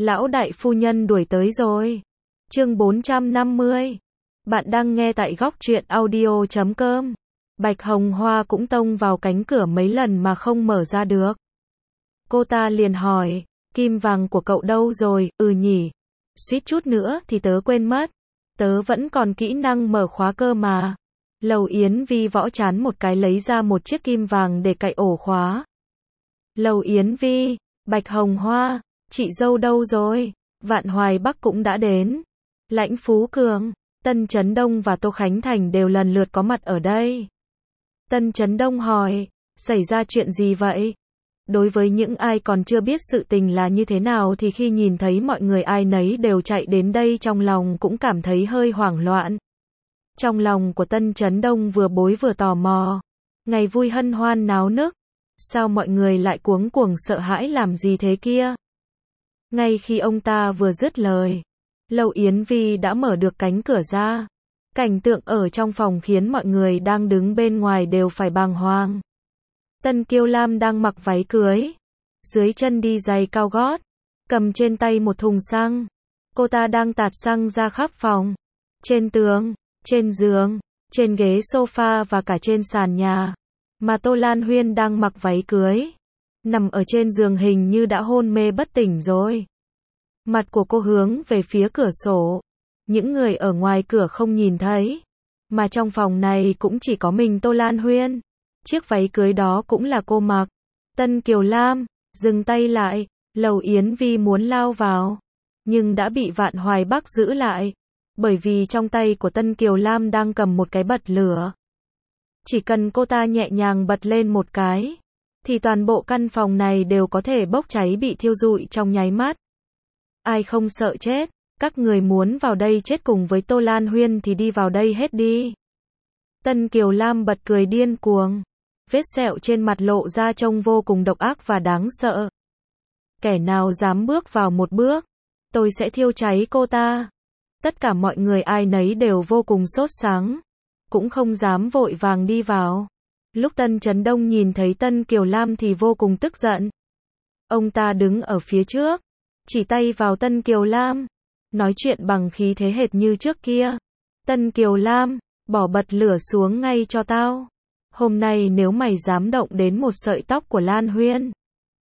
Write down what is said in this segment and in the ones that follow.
Lão đại phu nhân đuổi tới rồi. Chương 450. Bạn đang nghe tại góc truyện audio.com. Bạch Hồng Hoa cũng tông vào cánh cửa mấy lần mà không mở ra được. Cô ta liền hỏi, kim vàng của cậu đâu rồi? Nhỉ. Suýt chút nữa thì tớ quên mất. Tớ vẫn còn kỹ năng mở khóa cơ mà. Lầu Yến Vi võ chán một cái lấy ra một chiếc kim vàng để cạy ổ khóa. Lầu Yến Vi, Bạch Hồng Hoa, chị dâu đâu rồi? Vạn Hoài Bắc cũng đã đến. Lãnh Phú Cường, Tân Chấn Đông và Tô Khánh Thành đều lần lượt có mặt ở đây. Tân Chấn Đông hỏi, xảy ra chuyện gì vậy? Đối với những ai còn chưa biết sự tình là như thế nào thì khi nhìn thấy mọi người ai nấy đều chạy đến đây trong lòng cũng cảm thấy hơi hoảng loạn. Trong lòng của Tân Chấn Đông vừa bối vừa tò mò. Ngày vui hân hoan náo nức. Sao mọi người lại cuống cuồng sợ hãi làm gì thế kia? Ngay khi ông ta vừa dứt lời, Lầu Yến Vi đã mở được cánh cửa ra. Cảnh tượng ở trong phòng khiến mọi người đang đứng bên ngoài đều phải bàng hoàng. Tân Kiều Lam đang mặc váy cưới, dưới chân đi giày cao gót, cầm trên tay một thùng xăng. Cô ta đang tạt xăng ra khắp phòng, trên tường, trên giường, trên ghế sofa và cả trên sàn nhà. Mà Tô Lan Huyên đang mặc váy cưới, nằm ở trên giường hình như đã hôn mê bất tỉnh rồi. Mặt của cô hướng về phía cửa sổ. Những người ở ngoài cửa không nhìn thấy. Mà trong phòng này cũng chỉ có mình Tô Lan Huyên. Chiếc váy cưới đó cũng là cô mặc. Tân Kiều Lam, dừng tay lại. Lầu Yến Vi muốn lao vào, nhưng đã bị Vạn Hoài Bắc giữ lại. Bởi vì trong tay của Tân Kiều Lam đang cầm một cái bật lửa. Chỉ cần cô ta nhẹ nhàng bật lên một cái, thì toàn bộ căn phòng này đều có thể bốc cháy bị thiêu rụi trong nháy mắt. Ai không sợ chết, các người muốn vào đây chết cùng với Tô Lan Huyên thì đi vào đây hết đi. Tân Kiều Lam bật cười điên cuồng. Vết sẹo trên mặt lộ ra trông vô cùng độc ác và đáng sợ. Kẻ nào dám bước vào một bước, tôi sẽ thiêu cháy cô ta. Tất cả mọi người ai nấy đều vô cùng sốt sắng, cũng không dám vội vàng đi vào. Lúc Tân Chấn Đông nhìn thấy Tân Kiều Lam thì vô cùng tức giận. Ông ta đứng ở phía trước, chỉ tay vào Tân Kiều Lam, nói chuyện bằng khí thế hệt như trước kia. Tân Kiều Lam, bỏ bật lửa xuống ngay cho tao. Hôm nay nếu mày dám động đến một sợi tóc của Lan Huyên,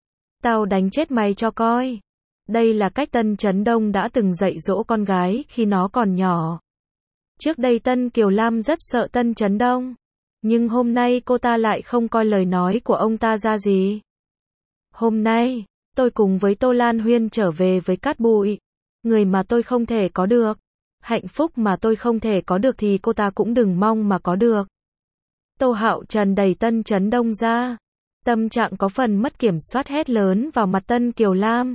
tao đánh chết mày cho coi. Đây là cách Tân Chấn Đông đã từng dạy dỗ con gái khi nó còn nhỏ. Trước đây Tân Kiều Lam rất sợ Tân Chấn Đông, nhưng hôm nay cô ta lại không coi lời nói của ông ta ra gì. Hôm nay, tôi cùng với Tô Lan Huyên trở về với cát bụi. Người mà tôi không thể có được, hạnh phúc mà tôi không thể có được thì cô ta cũng đừng mong mà có được. Tô Hạo Trần đẩy Tân Chấn Đông ra. Tâm trạng có phần mất kiểm soát hét lớn vào mặt Tân Kiều Lam.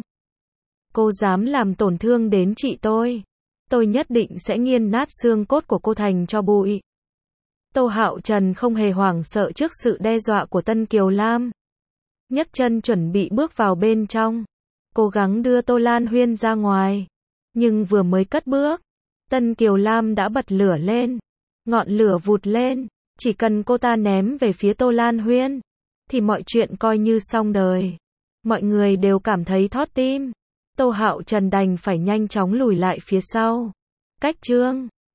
Cô dám làm tổn thương đến chị tôi nhất định sẽ nghiền nát xương cốt của cô thành cho bụi. Tô Hạo Trần không hề hoảng sợ trước sự đe dọa của Tân Kiều Lam. Nhấc chân chuẩn bị bước vào bên trong, cố gắng đưa Tô Lan Huyên ra ngoài. Nhưng vừa mới cất bước, Tân Kiều Lam đã bật lửa lên. Ngọn lửa vụt lên, chỉ cần cô ta ném về phía Tô Lan Huyên, thì mọi chuyện coi như xong đời. Mọi người đều cảm thấy thót tim. Tô Hạo Trần đành phải nhanh chóng lùi lại phía sau. Cách chương